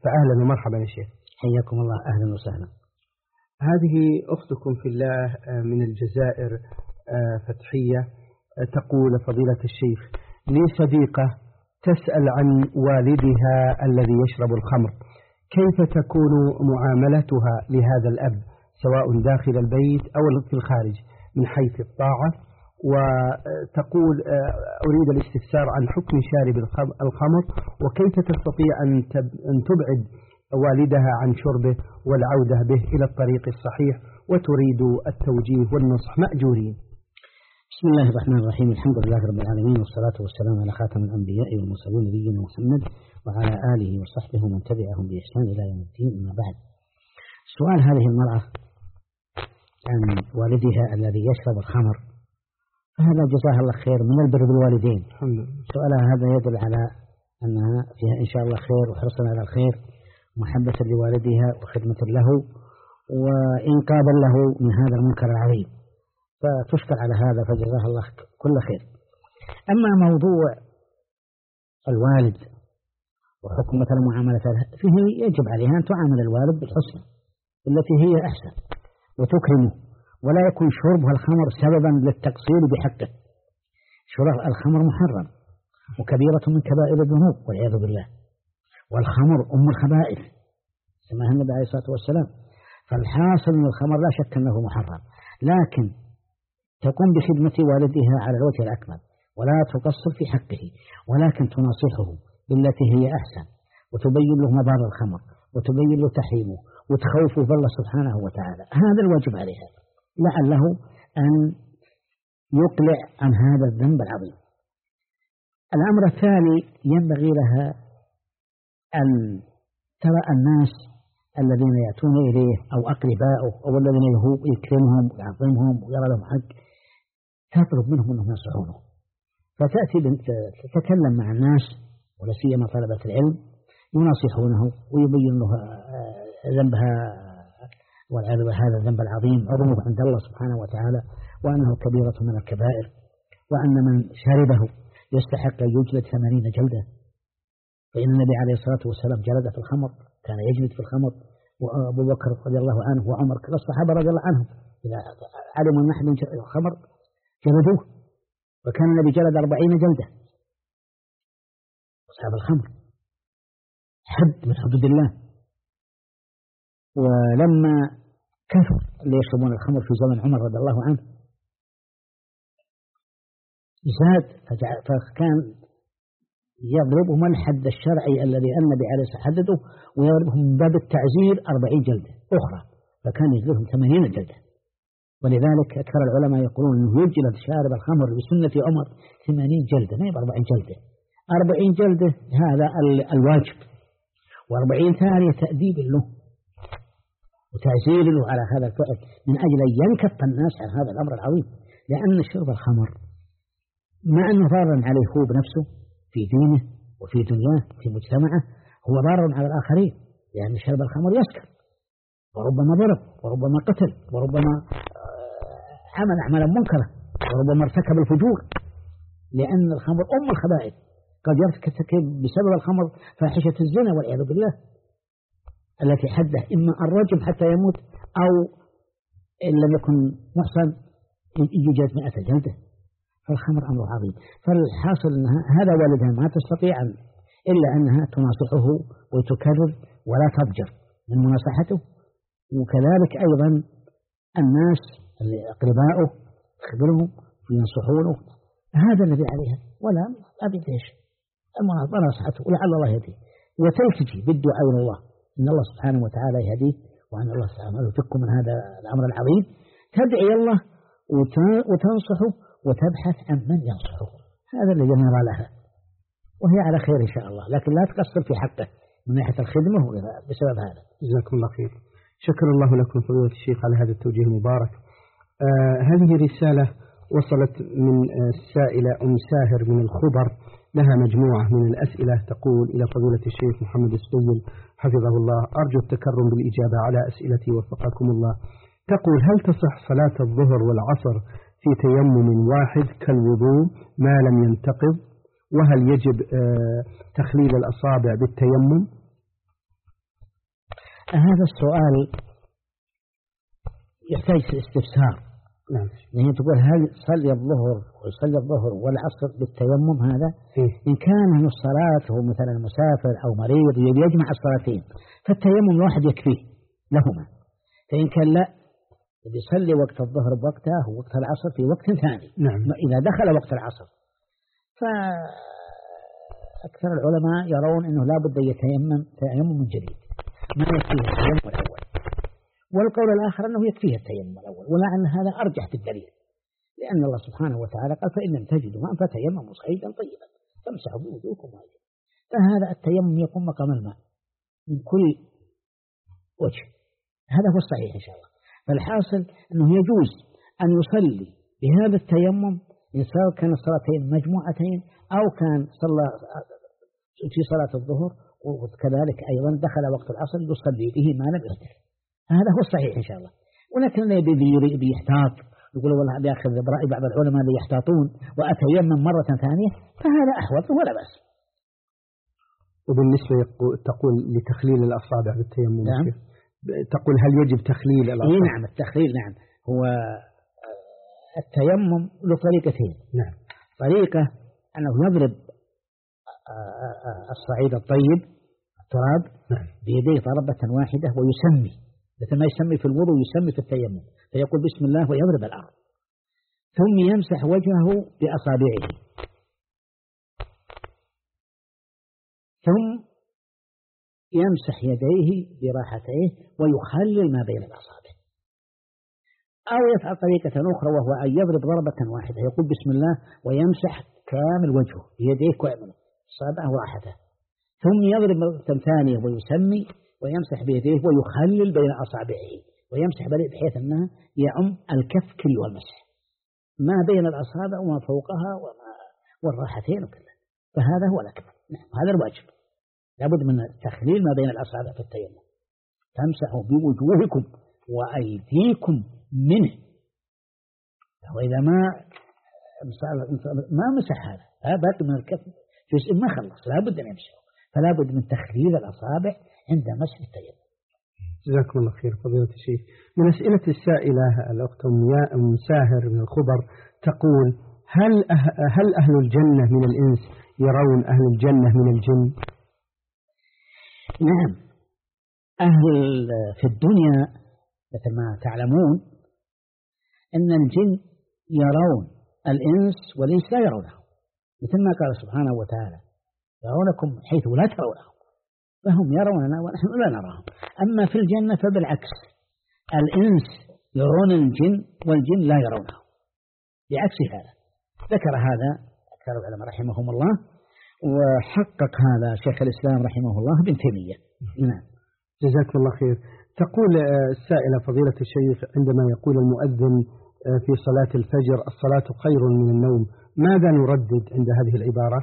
فأهلا ومرحبا يا شيخ. حياكم الله، أهلا وسهلا. هذه أختكم في الله من الجزائر فتحية تقول: فضيلة الشيخ، لي صديقة تسأل عن والدها الذي يشرب الخمر، كيف تكون معاملتها لهذا الأب سواء داخل البيت أو في الخارج من حيث الطاعة؟ وتقول: أريد الاستفسار عن حكم شارب الخمر، وكيف تستطيع أن تبعد والدها عن شربه والعودة به إلى الطريق الصحيح، وتريد التوجيه والنصح مأجورين. بسم الله الرحمن الرحيم، الحمد لله رب العالمين، والصلاة والسلام على خاتم الأنبياء والمرسلين نبينا محمد وعلى آله وصحبه ومن تبعهم بإحسان إلى يوم الدين. أما بعد، سؤال هذه المرأة عن والدها الذي يشرب الخمر، فهذا جزاها الله خير من البر بالوالدين. سؤالها هذا يدل على أنها فيها إن شاء الله خير وحرصا على الخير، محبة لوالدها وخدمة له وإنقاذا له من هذا المنكر العظيم، فتشكر على هذا فجزاها الله كل خير. أما موضوع الوالد وحكم مثل معاملة فيه، يجب عليها أن تعامل الوالد بالحسنى التي هي أحسن وتكرمه، ولا يكون شربها الخمر سببا للتقصير بحقه. شرب الخمر محرم وكبيرة من كبائر الذنوب والعياذ بالله، والخمر أم الخبائث سماها النبي عليه الصلاة والسلام. فالحاصل من الخمر لا شك أنه محرم، لكن تقوم بخدمة والدها على الوجه الأكمل ولا تقصر في حقه، ولكن تناصحه بالتي هي أحسن، وتبين له مضار الخمر، وتبين له تحريمه، وتخوفه بالله سبحانه وتعالى. هذا الواجب عليها، لعله أن يقلع عن هذا الذنب العظيم. الأمر الثاني، ينبغي لها أن ترى الناس الذين يأتون إليه أو أقرباؤه أو الذين يكرمهم ويعظمهم ويرى لهم حق، تطلب منهم أنهم ينصحونه، فتأتي تتكلم مع الناس ولا سيما طلبة العلم، يناصحونه ويبين له ذنبها والعياذ بالله، هذا الذنب العظيم عظمه عند الله سبحانه وتعالى، وأنه كبيرة من الكبائر، وأن من شربه يستحق أن يجلد 80 جلدة. فإن النبي عليه الصلاة والسلام جلد في الخمر، كان يجلد في الخمر، وأبو بكر رضي الله عنه وعمر كل الصحابة رضي الله عنهم إذا علموا أن أحد الخمر جلدوه، وكان النبي جلد 40 جلدة أصحاب الخمر، حد من حدود الله. ولما كثر اللي يشربون الخمر في زمن عمر رضي الله عنه زاد، فكان يضربهم الحد الشرعي الذي النبي عليه الصلاة والسلام حدده، ويضربهم من باب التعزير 40 جلدة أخرى، فكان يجلدهم 80 جلدة. ولذلك أكثر العلماء يقولون أنه يجلد شارب الخمر بسنة عمر 80 جلدة، ما هي 40 جلدة. 40 جلدة هذا الواجب، و40 ثانية تأديب له وتعزير له على هذا الفعل، من أجل أن ينكف الناس عن هذا الأمر العظيم. لأن شرب الخمر مع أنه ضار عليه هو بنفسه في دينه وفي دنياه وفي مجتمعه، هو ضار على الآخرين، لأن شرب الخمر يسكر، وربما ضرب، وربما قتل، وربما عمل أعمالا منكرة، وربما ارتكب الفجور، لأن الخمر أم الخبائث. قد يرتكب بسبب الخمر فاحشة الزنا والعياذ بالله، التي حده إما الرجم حتى يموت، أو إن لم يكن محصن يجلد 100 جلدة. فالخمر أمر عظيم. فالحاصل أنها هذا والدها ما تستطيع إلا أنها تناصحه وتكرر ولا تضجر من مناصحته، وكذلك أيضا الناس اللي أقرباؤه تخبرهم وينصحونه، هذا الذي عليها، ولا أبد إيش مناصحته، ولعل الله يهديه، وتلتجي بالدعاء إلى الله إن الله سبحانه وتعالى يهديه، وأن الله سبحانه يفك من هذا الأمر العظيم. تدعي الله وتنصحه وتبحث عن من ينصحه، هذا الذي نرى لها، وهي على خير إن شاء الله، لكن لا تقصر في حقه من ناحية الخدمة بسبب هذا. جزاكم الله خير. شكر الله لكم فضيلة الشيخ على هذا التوجيه المبارك. هذه رسالة وصلت من السائلة أم ساهر من الخبر، لها مجموعة من الأسئلة، تقول: إلى فضيلة الشيخ محمد السيد حفظه الله، أرجو التكرم بالإجابة على أسئلتي وفقكم الله. تقول: هل تصح صلاة الظهر والعصر في تيمم واحد كالوضوء ما لم ينتقض؟ وهل يجب تخليل الأصابع بالتيمم؟ هذا السؤال يحتاج استفسار. نعم. يعني تقول هل صلي الظهر والعصر بالتيمم هذا؟ إن كان الصلاة هو مثلا مسافر أو مريض يجمع الصلاتين فالتيمم الواحد يكفيه لهما. فإن كان لا يصلي وقت الظهر بوقته ووقت العصر في وقت ثاني. نعم. إذا دخل وقت العصر فأكثر العلماء يرون أنه لا بد يتيمم تيمم جديد ما يكفيه التيمم الأول، والقول الآخر أنه يكفيه التيمم الأول، ولعل هذا أرجح في الدليل، لأن الله سبحانه وتعالى قال فإن لم تجدوا ماء فتيمموا صعيدا طيبا فامسحوا بوجوهكم وأيديكم. فهذا التيمم يقوم مقام الماء من كل وجه، هذا هو الصحيح إن شاء الله. فالحاصل أنه يجوز أن يصلي بهذا التيمم إن سواء كان الصلاتين مجموعتين أو كان صلى في صلاة الظهر وكذلك أيضا دخل وقت العصر يصلي به ما لم يحدث. هذا هو الصحيح إن شاء الله. ولكن اللي يحتاط يقول والله بيأخذ برأي بعض العلماء اللي يحتاطون وأتيمم مرة ثانية فهذا أحوط ولا بأس. وبالنسبة تقول لتخليل الأصابع بالتيمم. نعم. تقول هل يجب تخليل الأصابع؟ نعم التخليل نعم. هو التيمم له طريقتين. نعم. طريقة أنه يضرب الصعيد الطيب التراب بيديه ضربة واحدة ويسمي مثل ما يسمي في الوضوء يسمي في التيمم، فيقول بسم الله ويضرب الأرض، ثم يمسح وجهه بأصابعه، ثم يمسح يديه براحتيه ويخلل ما بين الأصابع. أو يفعل طريقة أخرى وهو أن يضرب ضربة واحدة يقول بسم الله ويمسح كامل وجهه بيديه كامله أصابعه وراحته، ثم يضرب مرة ثانية ويسمي ويمسح بيديه ويخلل بين أصابعه ويمسح بحيث أنها يعم الكف كل والمسح ما بين الأصابع وما فوقها والراحتين وكذا، فهذا هو الأكمل. نعم هذا الواجب، لابد من تخليل ما بين الأصابع في التيمم. تمسحوا بوجوهكم وأيديكم منه، وإذا ما مسح هذا باقي من الكف جزء ما خلص لابد أن يمسحه، فلا بد من تخليل الأصابع عند مسح التيمم. جزاكم الله خير فضيلة الشيخ. من أسئلة السائلة الأخت أم ساهر من الخبر تقول هل أهل الجنة من الإنس يرون أهل الجنة من الجن؟ نعم، أهل في الدنيا مثل ما تعلمون أن الجن يرون الإنس والإنس لا يرونه، مثل ما قال سبحانه وتعالى يرونكم حيث لا ترونهم، فهم يروننا ونحن لا نراهم. أما في الجنة فبالعكس، الإنس يرون الجن والجن لا يرونه، بعكس هذا. ذكر هذا أكثر العلماء رحمهم الله، وحقق هذا شيخ الإسلام رحمه الله ابن تيمية. نعم. جزاكم الله خير. تقول السائلة فضيلة الشيخ عندما يقول المؤذن في صلاة الفجر الصلاة خير من النوم، ماذا نردد عند هذه العبارة؟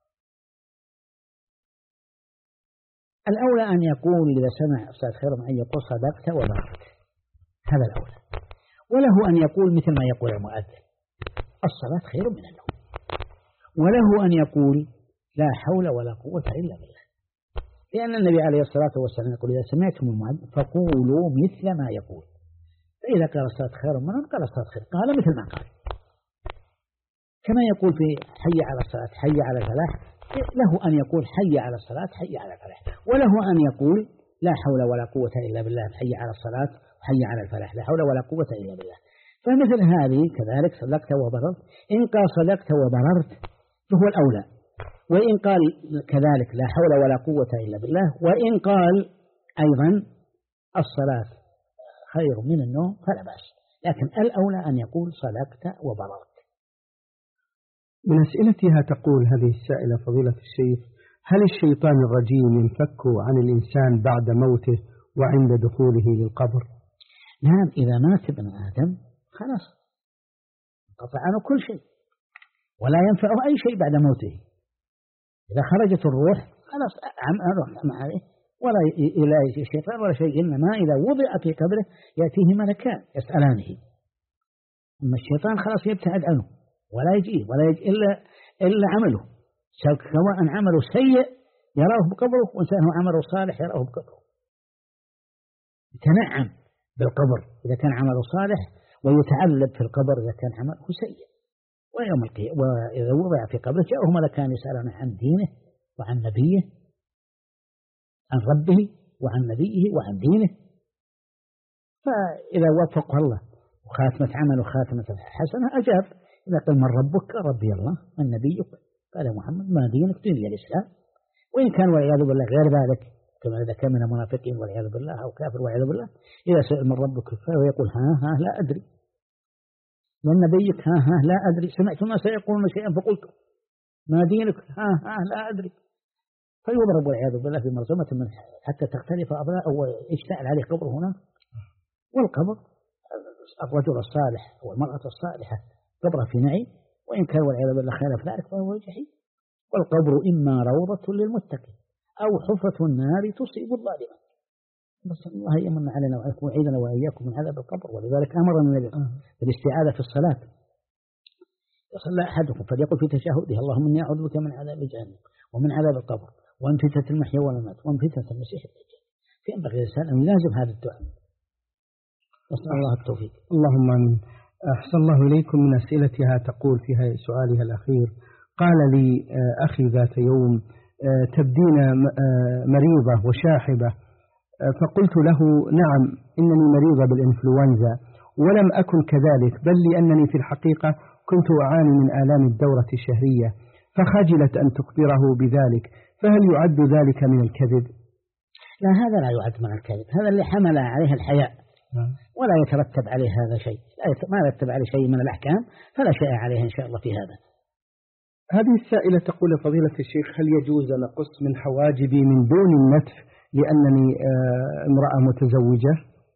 الأولى أن يقول إذا سمع أستاذ خير أن يقول صدقت وبارك، هذا الأولى. وله أن يقول مثل ما يقول المؤذن الصلاة خير من النوم، وله أن يقول لا حول ولا قوة إلا بالله، لأن النبي عليه الصلاة والسلام يقول إذا سمعتم المؤذن فقولوا مثل ما يقول، فإذا قال الصلاة خير من النوم قال الصلاة خير، قال مثل ما قال. كما يقول في حي على الصلاة حي على الفلاح، له أن يقول حي على الصلاة حي على الفلاح، وله أن يقول لا حول ولا قوة إلا بالله حي على الصلاة حي على الفلاح لا حول ولا قوة إلا بالله. فمثل هذه كذلك صدقت وبررت، إن قال صدقت وبررت فهو الأولى، وإن قال كذلك لا حول ولا قوة إلا بالله، وإن قال أيضا الصلاة خير من النوم فلا بأس، لكن الأولى أن يقول صدقت وبررت. من أسئلتها تقول هذه السائلة فضيلة الشيخ هل الشيطان الرجيم ينفك عن الإنسان بعد موته وعند دخوله للقبر؟ نعم، إذا مات ابن آدم خلاص انقطع عنه كل شيء ولا ينفعه أي شيء بعد موته. إذا خرجت الروح خلاص ما عليه ولا إلى الشيطان ولا شيء، إنما إذا وضع في قبره يأتيه ملكان يسألانه، أما الشيطان خلاص يبتعد عنه ولا يجي إلا عمله، سواء عمله سيء يراه بقبره وإنسانه عمله صالح يراه بقبره. يتنعم بالقبر إذا كان عمله صالح، ويتعذب في القبر إذا كان عمله سيء. ويوم القيامة وإذا وضع في قبره جاءه ملكان يسألون عن دينه وعن نبيه، عن ربه وعن نبيه وعن دينه. فإذا وفق الله وخاتمة عمله خاتمة حسنة أجاب. إذا قال من ربك؟ ربي الله. من نبيك؟ قال محمد. ما دينك؟ ديني الإسلام. وإن كان والعياذ بالله غير ذلك، كما إذا كان من المنافقين والعياذ بالله أو كافر والعياذ بالله، إذا سئل من ربك فهو يقول ها لا أدري. من نبيك؟ ها لا أدري. سمعت ما سيقولون شيئا فقلت. ما دينك؟ ها لا أدري. فيضرب والعياذ بالله في مرسمة من حتى تختلف أضلاعه ويشتعل عليه قبر هنا. والقبر الرجل الصالح والمرأة الصالحة قبره في نعيم، وإن كان والعياذ بالله خالف ذلك فهو جحيم. والقبر إما روضة للمتقين أو حفرة النار تصيب الظالمين. نسأل الله يمن علينا ويعيذنا وإياكم من عذاب القبر. ولذلك أمرنا بالاستعاذة في الصلاة. يصلى أحدكم فليقل في تشهده اللهم إني أعوذ بك من عذاب جهنم ومن عذاب القبر ومن فتنة المحيا والممات ومن فتنة المسيح الدجال. فينبغي الإنسان أن يلازم هذا الدعاء. نسأل الله التوفيق. اللهم آمين. أحسن الله إليكم. من أسئلتها تقول فيها سؤالها الأخير: قال لي أخي ذات يوم تبدين مريضة وشاحبة، فقلت له نعم إنني مريضة بالإنفلونزا، ولم أكن كذلك، بل لأنني في الحقيقة كنت أعاني من آلام الدورة الشهرية، فخجلت أن تخبره بذلك، فهل يعد ذلك من الكذب؟ لا، هذا لا يعد من الكذب، هذا اللي حمل عليه الحياء، ولا يترتب عليه هذا شيء، ما يترتب عليه شيء من الأحكام، فلا شيء عليه إن شاء الله في هذا. هذه السائلة تقول: فضيلة الشيخ، هل يجوز أن أقص من حواجبي من دون النتف لأنني امرأة متزوجة؟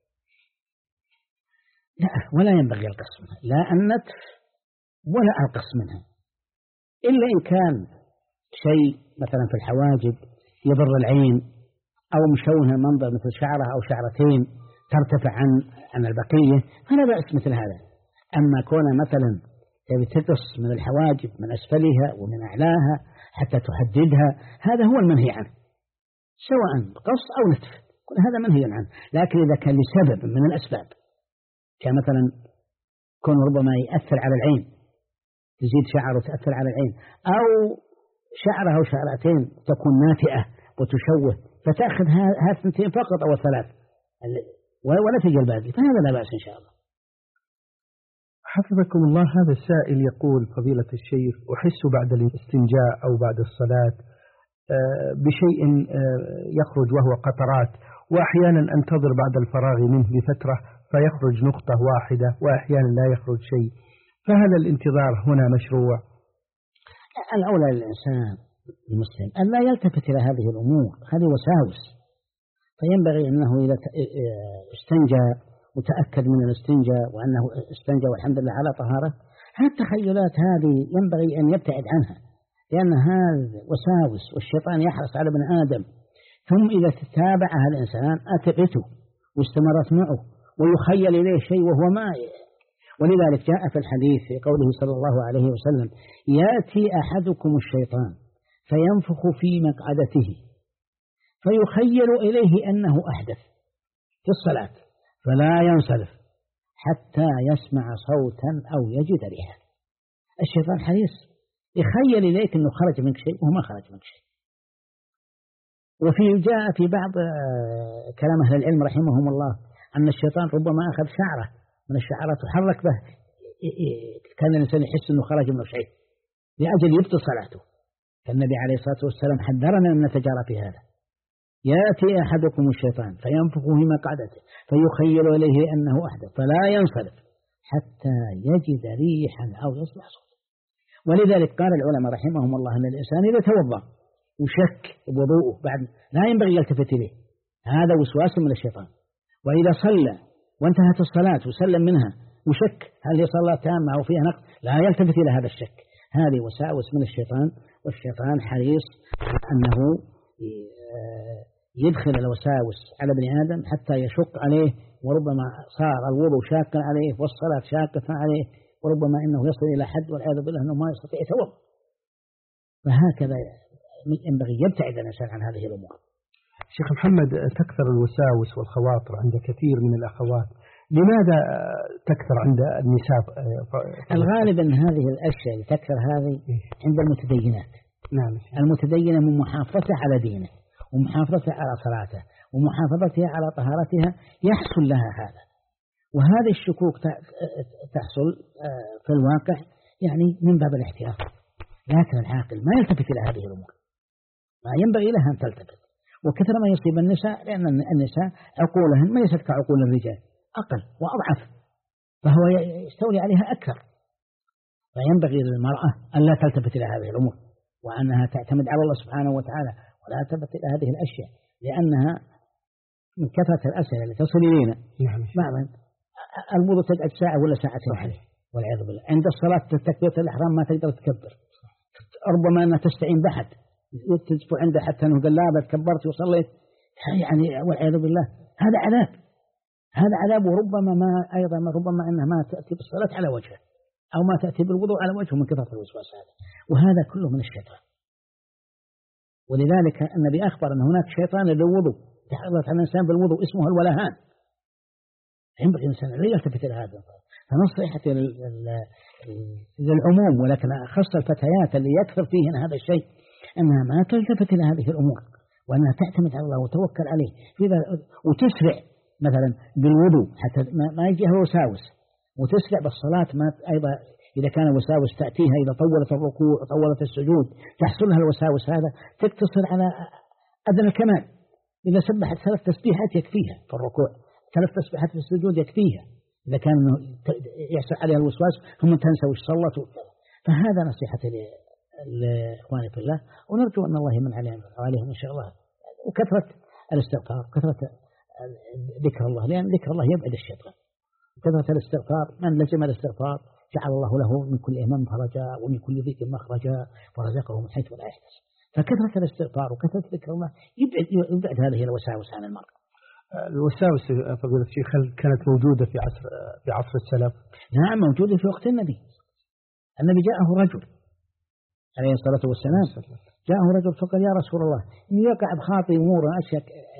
لا، ولا ينبغي القص منها، لا النتف ولا القص منها، إلا إن كان شيء مثلا في الحواجب يضر العين أو مشوه المنظر مثل شعرة أو شعرتين ترتفع عن البقية، فلا بأس مثل هذا. أما كون مثلا تقص من الحواجب من أسفلها ومن أعلاها حتى تحددها، هذا هو المنهي عنه، سواء قص أو نتف، كل هذا منهي عنه. لكن إذا كان لسبب من الأسباب، كمثلا كون ربما يأثر على العين، تزيد شعر وتأثر على العين، أو شعرها أو شعرتين تكون ناتئة وتشوه، فتأخذ هذه الثنتين فقط أو الثلاث ونتج الباقي، فهذا لا بأس إن شاء الله. حفظكم الله. هذا السائل يقول: فضيلة الشيخ، أحس بعد الاستنجاء أو بعد الصلاة بشيء يخرج وهو قطرات، وأحيانا أنتظر بعد الفراغ منه بفترة فيخرج نقطة واحدة، وأحيانا لا يخرج شيء، فهل الانتظار هنا مشروع؟ الأولى للإنسان المسلم أن لا يلتفت إلى هذه الأمور، هذه وساوس، فينبغي أنه إذا استنجى وتأكد من الاستنجاء وأنه استنجى والحمد لله على طهارة، هذه التخيلات هذه ينبغي أن يبتعد عنها، لأن هذا وساوس والشيطان يحرص على ابن آدم، ثم إذا تتابعها الإنسان أتقته واستمرت معه ويخيل إليه شيء وهو ما. ولذلك جاء في الحديث في قوله صلى الله عليه وسلم: يأتي أحدكم الشيطان فينفخ في مقعدته فيخيل إليه أنه أحدث في الصلاة فلا ينصرف حتى يسمع صوتا أو يجد ريحا. الشيطان حريص يخيل إليك أنه خرج منك شيء وهو ما خرج منك شيء. وفي جاء في بعض كلام أهل العلم رحمهم الله أن الشيطان ربما أخذ شعرة من الشعرات وحرك به، كان الإنسان يحس أنه خرج منه شيء لأجل يبطل صلاته. فالنبي عليه الصلاة والسلام حذرنا من نتجارى في هذا: يأتي أحدكم الشيطان فينفخ في مقعدته فيخيل إليه أنه أحدث فلا ينصرف حتى يجد ريحا أو يسمع صوتا. ولذلك قال العلماء رحمهم الله أن الإنسان إذا توضأ وشك بوضوءه بعد لا ينبغي يلتفت إليه، هذا وسواس من الشيطان. وإذا صلى وانتهت الصلاة وسلم منها وشك هل هي صلاة تامة أو فيها نقص، لا يلتفت إلى هذا الشك، هذه وساوس من الشيطان، والشيطان حريص أنه يدخل الوساوس على ابن آدم حتى يشق عليه، وربما صار الوضوء شاقا عليه والصلاة شاقة عليه، وربما إنه يصل إلى حد والعياذ بالله أنه ما يستطيع يتوضأ. فهكذا ينبغي يبتعد الإنسان عن هذه الأمور. شيخ محمد، تكثر الوساوس والخواطر عند كثير من الأخوات، لماذا تكثر عند النساء؟ الغالب أن هذه الأشياء اللي تكثر هذه عند المتدينات. نعم. المتدينة من محافظته على دينه ومحافظته على صلاته ومحافظتها على طهارتها يحصل لها هذا، وهذه الشكوك تحصل في الواقع يعني من باب الاحتياط. لكن العاقل ما يلتفت إلى هذه الأمور، ما ينبغي لها أن تلتفت. وكثر ما يصيب النساء لأن النساء عقولهن ما ليست كعقول الرجال، أقل وأضعف، فهو يستولي عليها أكثر. فينبغي للمرأة أن لا تلتفت إلى هذه الأمور، وأنها تعتمد على الله سبحانه وتعالى ولا تلتفت إلى هذه الأشياء، لأنها من كثرة الأسئلة اللي تصل إلينا بعضا الوضوء تقعد ساعة ولا ساعتين عليه والعياذ بالله. عند الصلاة تكبيرة الإحرام ما تقدر تكبر، ربما أنها تستعين بأحد تدفع عنده حتى أنه قال لا كبرت وصليت، يعني والعياذ بالله هذا عذاب، هذا عذاب. وربما ما أيضا ربما أنها ما تأتي بالصلاة على وجهه أو ما تأتي بالوضوء على وجهه من كثرة الوسواس هذا، وهذا كله من الشيطان. ولذلك النبي أخبر أن هناك شيطان للوضوء تحرك على الإنسان بالوضوء اسمه الولهان، ينبغي الإنسان لا يلتفت إلى هذا. فنصيحتي للعموم، ولكن خاصة الفتيات اللي يكثر فيهن هذا الشيء، أنها ما تلتفت إلى هذه الأمور، وأنها تعتمد على الله وتوكل عليه وتسرع مثلا بالوضوء حتى ما يجيها وساوس، وتسرع بالصلاة ما أيضا إذا كان وساوس تأتيها إذا طولت الركوع طولت السجود تحصل لها الوساوس هذا، تقتصر على أدنى الكمال. إذا سبحت 3 تسبيحات يكفيها في الركوع، 3 تسبيحات في السجود يكفيها. إذا كان يحصل عليها الوسواس ثم تنسى وش صلت وكذا. فهذا نصيحتي لإخواني في الله، ونرجو أن الله يمن عليهم إن شاء الله، وكثرة الاستغفار وكثرة ذكر الله، لأن ذكر الله يبعد الشيطان. كثرة الاستغفار، من لزم الاستغفار جعل الله له من كل هم فرجا ومن كل ضيق مخرجا ورزقه من حيث لا يحتسب. فكثرة الاستغفار وكثرة ذكر الله يبعد هذه الوساوس عن المرء. الوساوس فضيلة الشيخ هل كانت موجودة في عصر السلف؟ نعم موجودة في وقت النبي. النبي جاءه رجل عليه الصلاة والسلام، جاءه رجل فقال يا رسول الله إن يقع بخاطي أمور أشياء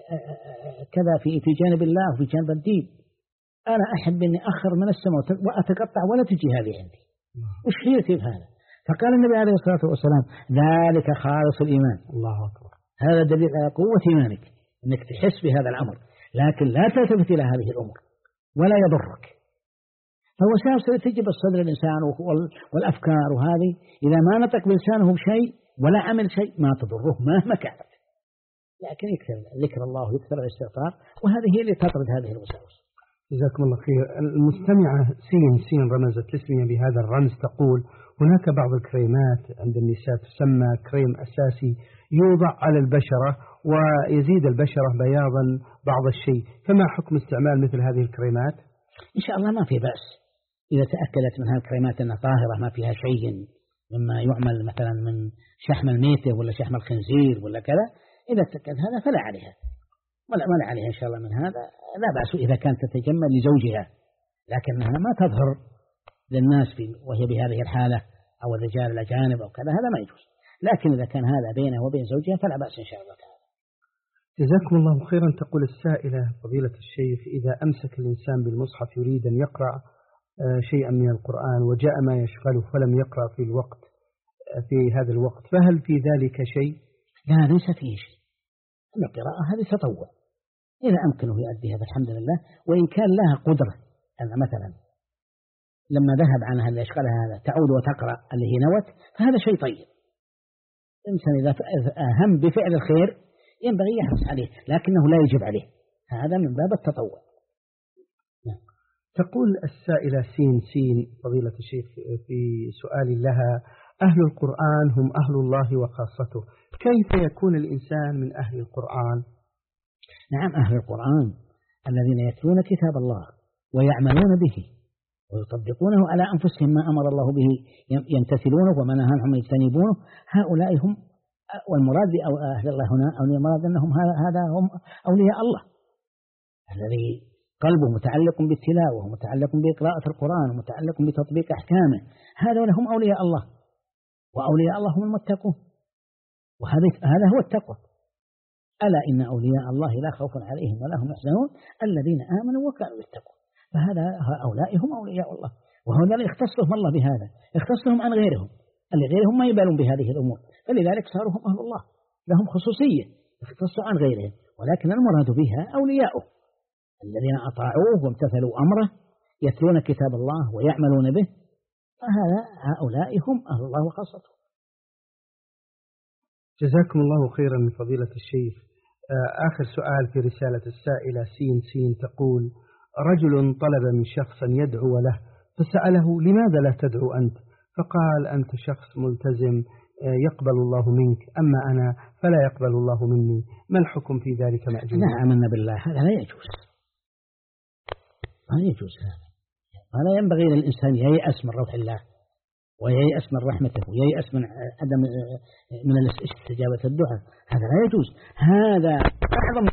كذا في جانب الله وفي جانب الدين، أنا أحب إني أخر من السماء وأتقطع ولا تجي هذه عندي، وش حيلتي بهذا؟ فقال النبي عليه الصلاة والسلام ذلك خالص الإيمان. الله أكبر. هذا دليل على قوة إيمانك، إنك تحس بهذا الأمر، لكن لا تلتفت إلى هذه الأمور ولا يضرك. فالوساوس تجي بالصدر الإنسان والأفكار، وهذه إذا ما نطق بلسانه بشيء ولا عمل شيء ما تضره مهما كانت، لكن يكثر ذكر الله ويكثر الاستغفار، وهذه هي اللي تطرد هذه الوساوس. جزاكم الله خير. المستمعة سين رمزت الاسمية بهذا الرمز تقول هناك بعض الكريمات عند النساء تسمى كريم أساسي يوضع على البشرة ويزيد البشرة بياضا بعض الشيء، فما حكم استعمال مثل هذه الكريمات؟ إن شاء الله ما في بأس إذا تأكدت من هذه الكريمات أنها طاهرة ما فيها شيء مما يعمل مثلا من شحم الميتة ولا شحم الخنزير ولا كذا، إذا تأكد هذا فلا عليها ولا عليها إن شاء الله من هذا، لا بأس إذا كانت تتجمل لزوجها، لكنها ما تظهر للناس وهي بهذه الحالة أو الرجال الأجانب أو كذا، هذا ما يجوز. لكن إذا كان هذا بينه وبين زوجها فلا بأس إن شاء الله تعالى. جزاكم الله خيرا. تقول السائلة فضيلة الشيخ إذا أمسك الإنسان بالمصحف يريد أن يقرأ شيئا من القرآن وجاء ما يشغله فلم يقرأ في هذا الوقت، فهل في ذلك شيء؟ لا ليس فيه شيء، القراءة هذه تطوع، إذا أمكنه يؤديها فالحمد لله. وإن كان لها قدرة أن مثلا لما ذهب عنها اللي يشغلها هذا تعود وتقرأ اللي هي نوت، فهذا شيء طيب. الإنسان إذا أهم بفعل الخير ينبغي يحرص عليه، لكنه لا يجب عليه، هذا من باب التطوع. تقول السائلة سين فضيلة الشيخ في سؤال لها أهل القرآن هم أهل الله وخاصته، كيف يكون الإنسان من أهل القرآن؟ نعم أهل القرآن الذين يتلون كتاب الله ويعملون به ويطبقونه على أنفسهم ما أمر الله به يمتثلونه وما نهى عنهم يجتنبونه، هؤلاء هم. والمراد أهل الله هنا أو المراد أنهم هذا هم أولياء الله، الذي قلبه متعلق بالتلاوة ومتعلق بقراءة القرآن ومتعلق بتطبيق أحكامه، هذا هم أولياء الله، وأولياء الله هم المتقون، وهذا هو التقوى. ألا إن أولياء الله لا خوف عليهم ولا هم يحزنون الذين آمنوا وكانوا يتقون. فهذا هؤلاء هم أولياء الله، وهؤلاء يختصهم الله بهذا، يختصهم عن غيرهم، اللي غيرهم ما يبالون بهذه الأمور، فلذلك صاروا هم أهل الله، لهم خصوصية يختصوا عن غيرهم. ولكن المراد بها أولياؤه الذين أطاعوه وامتثلوا أمره يتلون كتاب الله ويعملون به، فهذا هؤلاء هم أهل الله وخاصته. جزاكم الله خيرا من فضيلة الشيخ. آخر سؤال في رسالة السائلة سين تقول: رجل طلب من شخص أن يدعو له فسأله: لماذا لا تدعو أنت؟ فقال: أنت شخص ملتزم يقبل الله منك، أما أنا فلا يقبل الله مني، ما الحكم في ذلك مأجور؟ لا، آمنا بالله، هذا لا يجوز، ما يجوز هذا ينبغي للإنسان ييأس من روح الله وييأس من رحمته وييأس من عدم من استجابة الدعاء، هذا لا يجوز. هذا أعظم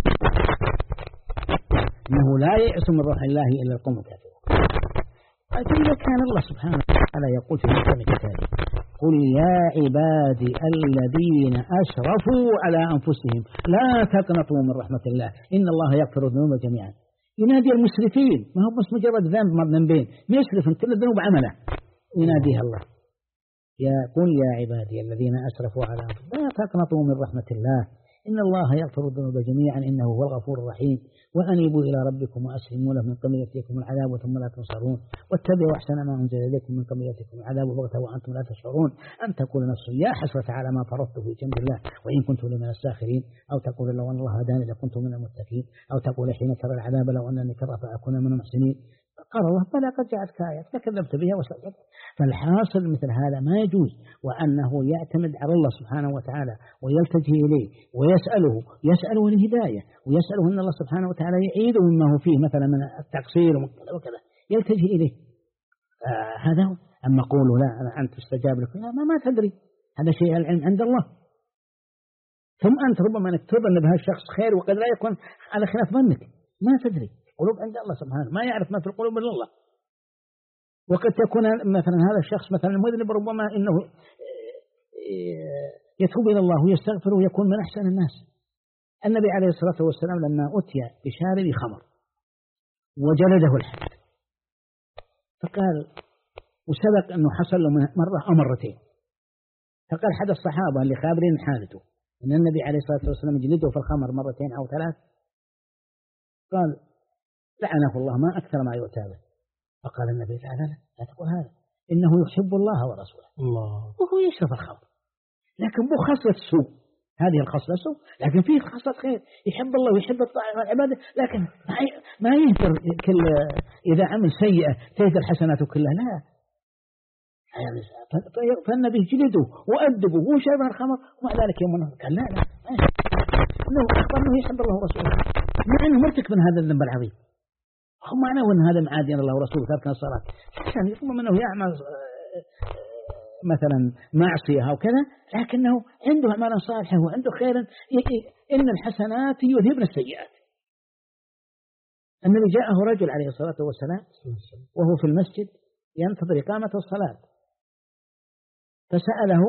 أنه لا ييأس من روح الله إلا القوم الكافرون. لكن إذا كان الله سبحانه وتعالى يقول في محكم كتابه: قل يا عبادي الذين أسرفوا على أنفسهم لا تقنطوا من رحمة الله إن الله يغفر الذنوب جميعا. ينادي المسرفين، ما هو بس مجرد ذنب من ذنبين، يسرف كل الذنوب عمله، يناديها الله: قل يا عبادي الذين أسرفوا على أنفسهم لا تقنطوا من رحمة الله إن الله يغفر الذنوب جميعا إنه هو الغفور الرحيم وأنيبوا إلى ربكم وأسلموا له من قبل يأتيكم العذاب ثم لا تنصرون واتبعوا أحسن ما أنزل إليكم من قبل يأتيكم العذاب بغتة وأنتم لا تشعرون أن تقول نفس يا حسرة على ما فرطت في جنب الله وإن كنت لمن الساخرين، أو تقول لو أن الله هداني لكنت من المتقين، أو تقول حين ترى العذاب لو أنني كره فأكون من المحسنين. قال الله: بلى قد جاءتك آيات فكذبت بها وصدقت. فالحاصل مثل هذا ما يجوز، وأنه يعتمد على الله سبحانه وتعالى ويلتجئ إليه يسأله الهداية ويسأله أن الله سبحانه وتعالى يعيده مما هو فيه مثلا من التقصير وكذا، يلتجئ إليه. هذا هو. أما قولوا لا أنت استجاب لك، ما تدري، هذا شيء العلم عند الله. ثم أنت ربما أنك تظن بهذا الشخص خير وقد لا يكون على خلاف ظنك، ما تدري، قلوب عند الله سبحانه، ما يعرف ما في القلوب إلا الله. وقد تكون مثلا هذا الشخص مثلا المذنب ربما إنه يتوب إلى الله ويستغفر ويكون من أحسن الناس. النبي عليه الصلاة والسلام لما أتي بشارب خمر وجلده الحد، فقال، وسبق أنه حصل له مرة أو مرتين، فقال أحد الصحابة اللي خابرين حالته أن النبي عليه الصلاة والسلام جلده في الخمر مرتين أو ثلاث، قال: لعنه الله ما أكثر ما يؤتى به. فقال النبي: لا تقول هذا، إنه يحب الله ورسوله وهو يشرب الخمر، لكن مو خصلة سوء، هذه الخصلة سوء، لكن فيه خصلة خير، يحب الله ويحب الطاعة والعبادة، لكن ما يهدر كل إذا عمل سيئة تهدر حسناته كلها، لا. فالنبي جلده وأدبه وشرب الخمر ومع ذلك يوم قال لا إنه أخبر أنه يحب الله ورسوله، مع أنه مرتكب من هذا الذنب العظيم، هم معناه أن هذا معادي الله ورسوله ترك الصلاة، عشان يفهم أنه يعمل مثلا معصية أو كذا، لكنه عنده أعمال صالحة وعنده خير، إن الحسنات يذهبن السيئات. النبي جاءه رجل عليه الصلاة والسلام وهو في المسجد ينتظر إقامة الصلاة، فسأله،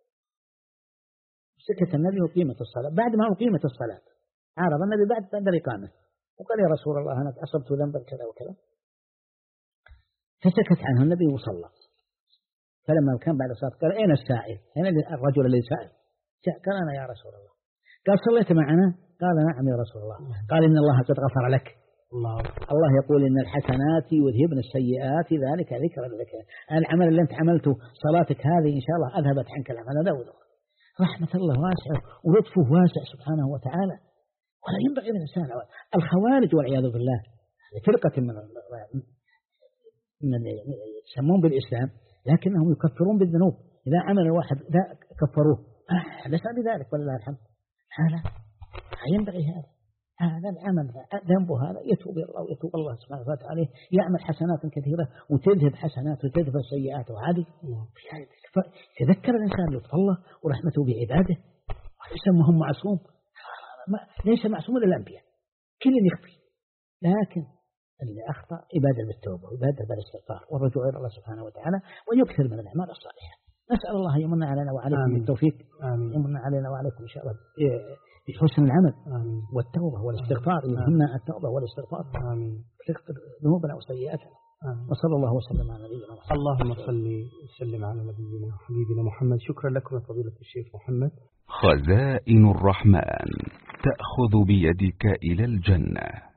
سكت النبي وقيمة الصلاة. بعد ما أقيمت الصلاة عارض النبي بعد الإقامة وقال: يا رسول الله أنا أصبت ذنبا كذا وكذا، فسكت عنه النبي وصلى. فلما كان بعد الصلاة قال: أين السائل؟ أين الرجل الذي سأل؟ قال: أنا يا رسول الله. قال: صليت معنا؟ قال: نعم يا رسول الله. قال: إن الله قد غفر لك. الله يقول: إن الحسنات يذهبن السيئات ذلك ذكر لك. العمل اللي أنت عملته صلاتك هذه إن شاء الله أذهبت عنك العمل هذا. رحمة الله واسعة ولطفه واسع سبحانه وتعالى، ولا ينبغي للإنسان. الخوارج والعياذ بالله فرقة من يسمون بالإسلام لكنهم يكفرون بالذنوب، إذا عمل الواحد لا كفروه، ليس بذلك ولله الحمد. هذا ينبغي هذا العمل ذنبه هذا يتوب إلى الله ويتوب الله سبحانه وتعالى عليه، يعمل حسنات كثيرة وتذهب حسنات وتذهب السيئات، وعادي تذكر الإنسان لطف الله ورحمته بعباده، وليس هم معصوم، ليس معصوم إلا الأنبياء، كل يخفي، لكن اللي أخطأ يبادر بالتوبة ويبادر بالاستغفار والرجوع إلى الله سبحانه وتعالى ويكثر من الأعمال الصالحة. نسأل الله يمن علينا وعليكم بالتوفيق، يمن علينا وعليكم إن شاء الله بحسن العمل آمين. والتوبة والاستغفار، يهمنا التوبة والاستغفار. آمين. تغفر ذنوبنا وسيئاتنا. وصلى الله وسلم على نبينا محمد. اللهم صل وسلم على نبينا وحبيبنا محمد. شكرا لكم يا فضيلة الشيخ محمد. خزائن الرحمن تأخذ بيدك إلى الجنة.